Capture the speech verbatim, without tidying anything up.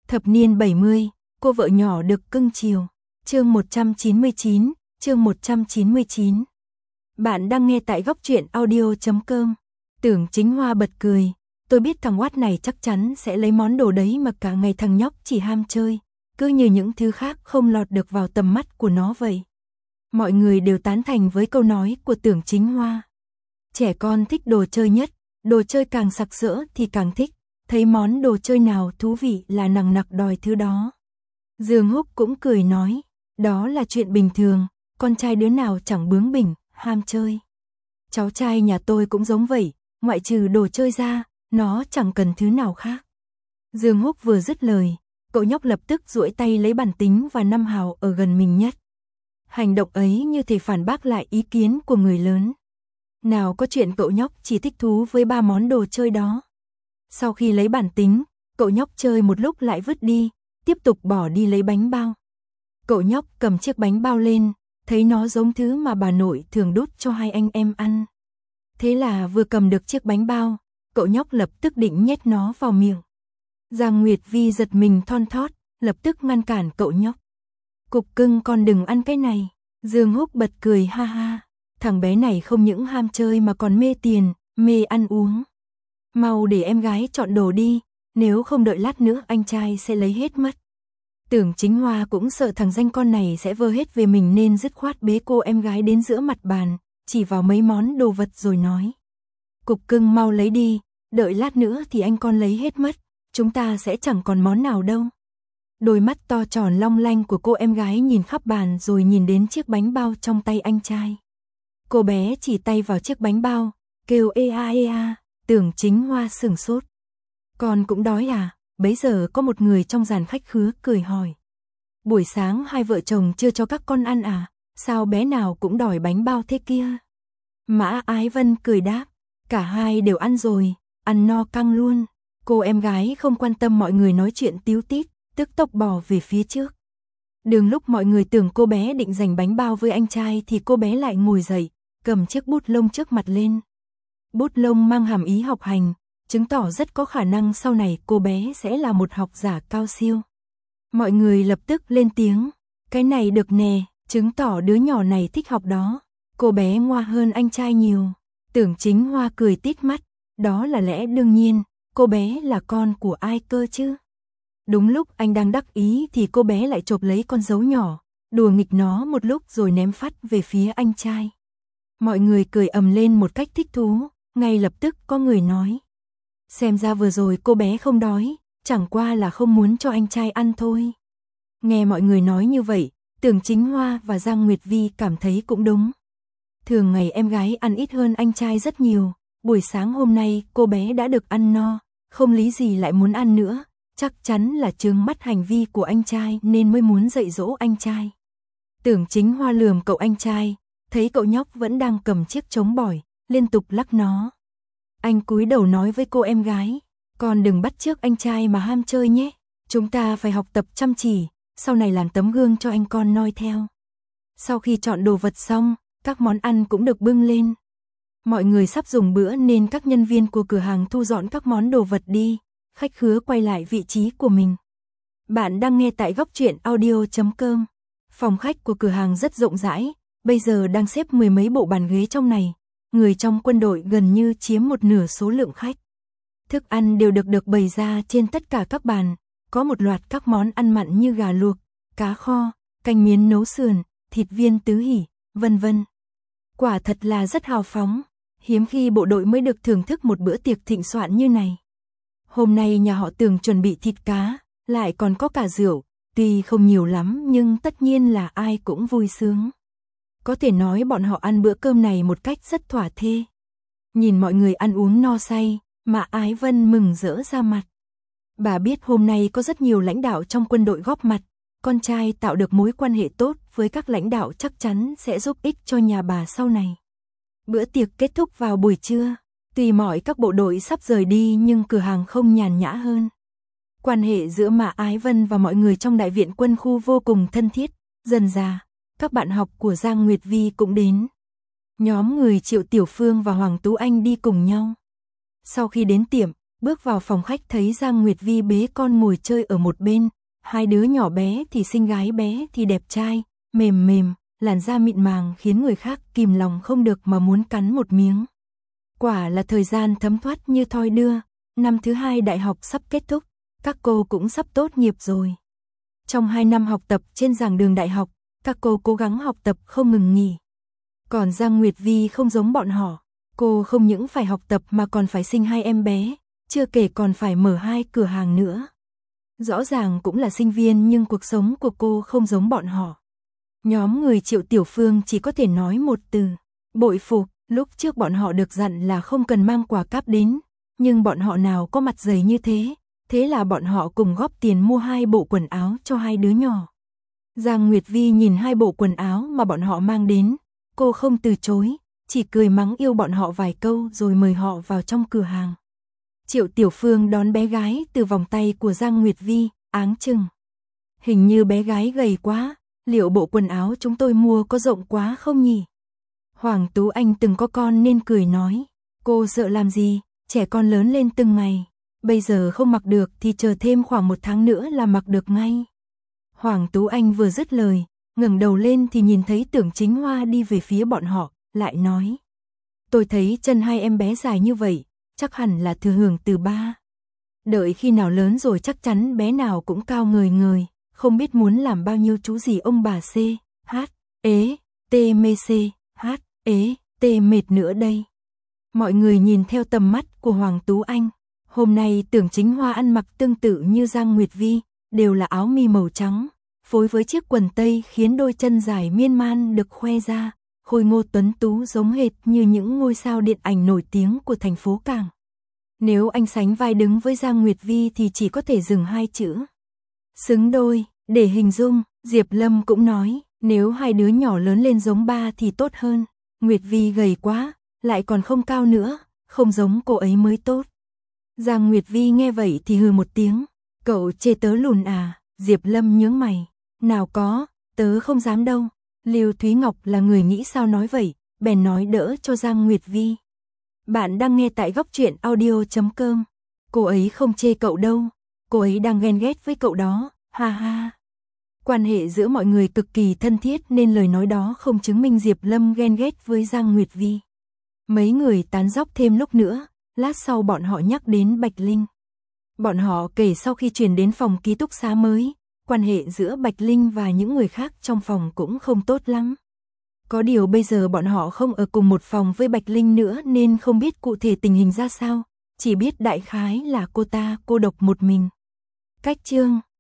Thập niên bảy mươi, cô vợ nhỏ được cưng chiều. Chương một trăm chín mươi chín, chương một trăm chín mươi chín. Bạn đang nghe tại góc truyện audio chấm com. Tưởng Chính Hoa bật cười, tôi biết thằng Oát này chắc chắn sẽ lấy món đồ đấy mà cả ngày thằng nhóc chỉ ham chơi, cứ như những thứ khác không lọt được vào tầm mắt của nó vậy. Mọi người đều tán thành với câu nói của Tưởng Chính Hoa. Trẻ con thích đồ chơi nhất, đồ chơi càng sặc sỡ thì càng thích, thấy món đồ chơi nào thú vị là nằng nặc đòi thứ đó. Dương Húc cũng cười nói, đó là chuyện bình thường, con trai đứa nào chẳng bướng bỉnh, ham chơi. Cháu trai nhà tôi cũng giống vậy, ngoại trừ đồ chơi ra, nó chẳng cần thứ nào khác. Dương Húc vừa dứt lời, cậu nhóc lập tức duỗi tay lấy bản tính và năm hào ở gần mình nhất. Hành động ấy như thể phản bác lại ý kiến của người lớn. Nào có chuyện cậu nhóc chỉ thích thú với ba món đồ chơi đó. Sau khi lấy bản tính, cậu nhóc chơi một lúc lại vứt đi, tiếp tục bỏ đi lấy bánh bao. Cậu nhóc cầm chiếc bánh bao lên, thấy nó giống thứ mà bà nội thường đút cho hai anh em ăn. Thế là vừa cầm được chiếc bánh bao, cậu nhóc lập tức định nhét nó vào miệng. Giang Nguyệt Vi giật mình thon thót, lập tức ngăn cản cậu nhóc. Cục cưng con đừng ăn cái này. Dương Húc bật cười ha ha. Thằng bé này không những ham chơi mà còn mê tiền, mê ăn uống. Mau để em gái chọn đồ đi, nếu không đợi lát nữa anh trai sẽ lấy hết mất. Tưởng Chính Hoa cũng sợ thằng danh con này sẽ vơ hết về mình nên dứt khoát bế cô em gái đến giữa mặt bàn, chỉ vào mấy món đồ vật rồi nói. Cục cưng mau lấy đi, đợi lát nữa thì anh con lấy hết mất, chúng ta sẽ chẳng còn món nào đâu. Đôi mắt to tròn long lanh của cô em gái nhìn khắp bàn rồi nhìn đến chiếc bánh bao trong tay anh trai. Cô bé chỉ tay vào chiếc bánh bao, kêu ê a ê a, Tưởng Chính Hoa sửng sốt. Con cũng đói à? Bấy giờ có một người trong dàn khách khứa cười hỏi. Buổi sáng hai vợ chồng chưa cho các con ăn à? Sao bé nào cũng đòi bánh bao thế kia? Mã Ái Vân cười đáp. Cả hai đều ăn rồi, ăn no căng luôn. Cô em gái không quan tâm mọi người nói chuyện tíu tít, tức tốc bò về phía trước. Đường lúc mọi người tưởng cô bé định giành bánh bao với anh trai thì cô bé lại ngồi dậy, cầm chiếc bút lông trước mặt lên. Bút lông mang hàm ý học hành, chứng tỏ rất có khả năng sau này cô bé sẽ là một học giả cao siêu. Mọi người lập tức lên tiếng, cái này được nè, chứng tỏ đứa nhỏ này thích học đó. Cô bé ngoa hơn anh trai nhiều. Tưởng Chính Hoa cười tít mắt, đó là lẽ đương nhiên, cô bé là con của ai cơ chứ? Đúng lúc anh đang đắc ý thì cô bé lại chộp lấy con dấu nhỏ, đùa nghịch nó một lúc rồi ném phắt về phía anh trai. Mọi người cười ầm lên một cách thích thú, ngay lập tức có người nói. Xem ra vừa rồi cô bé không đói, chẳng qua là không muốn cho anh trai ăn thôi. Nghe mọi người nói như vậy, Tưởng Chính Hoa và Giang Nguyệt Vi cảm thấy cũng đúng. Thường ngày em gái ăn ít hơn anh trai rất nhiều, buổi sáng hôm nay cô bé đã được ăn no, không lý gì lại muốn ăn nữa, chắc chắn là chướng mắt hành vi của anh trai nên mới muốn dạy dỗ anh trai. Tưởng Chính Hoa lườm cậu anh trai, thấy cậu nhóc vẫn đang cầm chiếc trống bỏi, liên tục lắc nó. Anh cúi đầu nói với cô em gái, con đừng bắt chước anh trai mà ham chơi nhé, chúng ta phải học tập chăm chỉ, sau này làm tấm gương cho anh con noi theo. Sau khi chọn đồ vật xong, các món ăn cũng được bưng lên. Mọi người sắp dùng bữa nên các nhân viên của cửa hàng thu dọn các món đồ vật đi, khách khứa quay lại vị trí của mình. Bạn đang nghe tại góc truyện audio chấm com. Phòng khách của cửa hàng rất rộng rãi, bây giờ đang xếp mười mấy bộ bàn ghế trong này. Người trong quân đội gần như chiếm một nửa số lượng khách. Thức ăn đều được được bày ra trên tất cả các bàn, có một loạt các món ăn mặn như gà luộc, cá kho, canh miến nấu sườn, thịt viên tứ hỉ, vân vân. Quả thật là rất hào phóng, hiếm khi bộ đội mới được thưởng thức một bữa tiệc thịnh soạn như này. Hôm nay nhà họ Tưởng chuẩn bị thịt cá, lại còn có cả rượu, tuy không nhiều lắm nhưng tất nhiên là ai cũng vui sướng. Có thể nói bọn họ ăn bữa cơm này một cách rất thỏa thê. Nhìn mọi người ăn uống no say, Mã Ái Vân mừng rỡ ra mặt. Bà biết hôm nay có rất nhiều lãnh đạo trong quân đội góp mặt, con trai tạo được mối quan hệ tốt với các lãnh đạo chắc chắn sẽ giúp ích cho nhà bà sau này. Bữa tiệc kết thúc vào buổi trưa, tuy mọi các bộ đội sắp rời đi nhưng cửa hàng không nhàn nhã hơn. Quan hệ giữa Mã Ái Vân và mọi người trong đại viện quân khu vô cùng thân thiết, dần dà. Các bạn học của Giang Nguyệt Vi cũng đến. Nhóm người Triệu Tiểu Phương và Hoàng Tú Anh đi cùng nhau. Sau khi đến tiệm, Bước vào phòng khách thấy Giang Nguyệt Vi bế con ngồi chơi ở một bên, hai đứa nhỏ bé thì xinh gái bé thì đẹp trai, mềm mềm, làn da mịn màng khiến người khác kìm lòng không được mà muốn cắn một miếng. Quả là thời gian thấm thoát như thoi đưa, năm thứ hai đại học sắp kết thúc, các cô cũng sắp tốt nghiệp rồi. Trong hai năm học tập trên giảng đường đại học, các cô cố gắng học tập không ngừng nghỉ. Còn Giang Nguyệt Vi không giống bọn họ, cô không những phải học tập mà còn phải sinh hai em bé, chưa kể còn phải mở hai cửa hàng nữa. Rõ ràng cũng là sinh viên nhưng cuộc sống của cô không giống bọn họ. Nhóm người Triệu Tiểu Phương chỉ có thể nói một từ, bội phục. Lúc trước bọn họ được dặn là không cần mang quà cáp đến, nhưng bọn họ nào có mặt dày như thế, thế là bọn họ cùng góp tiền mua hai bộ quần áo cho hai đứa nhỏ. Giang Nguyệt Vi nhìn hai bộ quần áo mà bọn họ mang đến, cô không từ chối, chỉ cười mắng yêu bọn họ vài câu rồi mời họ vào trong cửa hàng. Triệu Tiểu Phương đón bé gái từ vòng tay của Giang Nguyệt Vi, áng chừng. Hình như bé gái gầy quá, liệu bộ quần áo chúng tôi mua có rộng quá không nhỉ? Hoàng Tú Anh từng có con nên cười nói, cô sợ làm gì, trẻ con lớn lên từng ngày, bây giờ không mặc được thì chờ thêm khoảng một tháng nữa là mặc được ngay. Hoàng Tú Anh vừa dứt lời, ngẩng đầu lên thì nhìn thấy Tưởng Chính Hoa đi về phía bọn họ, lại nói. Tôi thấy chân hai em bé dài như vậy, chắc hẳn là thừa hưởng từ ba. Đợi khi nào lớn rồi chắc chắn bé nào cũng cao ngời ngời, không biết muốn làm bao nhiêu chú gì ông bà C, H, ế, T mê C, H, ế, T mệt nữa đây. Mọi người nhìn theo tầm mắt của Hoàng Tú Anh. Hôm nay Tưởng Chính Hoa ăn mặc tương tự như Giang Nguyệt Vi, đều là áo mi màu trắng, phối với chiếc quần tây khiến đôi chân dài miên man được khoe ra, khôi ngô tuấn tú giống hệt như những ngôi sao điện ảnh nổi tiếng của thành phố Cảng. Nếu anh sánh vai đứng với Giang Nguyệt Vi thì chỉ có thể dừng hai chữ. Xứng đôi, để hình dung, Diệp Lâm cũng nói, nếu hai đứa nhỏ lớn lên giống ba thì tốt hơn. Nguyệt Vi gầy quá, lại còn không cao nữa, không giống cô ấy mới tốt. Giang Nguyệt Vi nghe vậy thì hừ một tiếng, cậu chê tớ lùn à? Diệp Lâm nhướng mày, nào có, tớ không dám đâu. Lưu Thúy Ngọc là người nghĩ sao nói vậy, bèn nói đỡ cho Giang Nguyệt Vi. Bạn đang nghe tại góc truyện audio chấm com. Cô ấy không chê cậu đâu, cô ấy đang ghen ghét với cậu đó, ha ha. Quan hệ giữa mọi người cực kỳ thân thiết nên lời nói đó không chứng minh Diệp Lâm ghen ghét với Giang Nguyệt Vi. Mấy người tán dóc thêm lúc nữa, lát sau bọn họ nhắc đến Bạch Linh. Bọn họ kể sau khi chuyển đến phòng ký túc xá mới, quan hệ giữa Bạch Linh và những người khác trong phòng cũng không tốt lắm. Có điều bây giờ bọn họ không ở cùng một phòng với Bạch Linh nữa nên không biết cụ thể tình hình ra sao, chỉ biết đại khái là cô ta cô độc một mình. Cách chương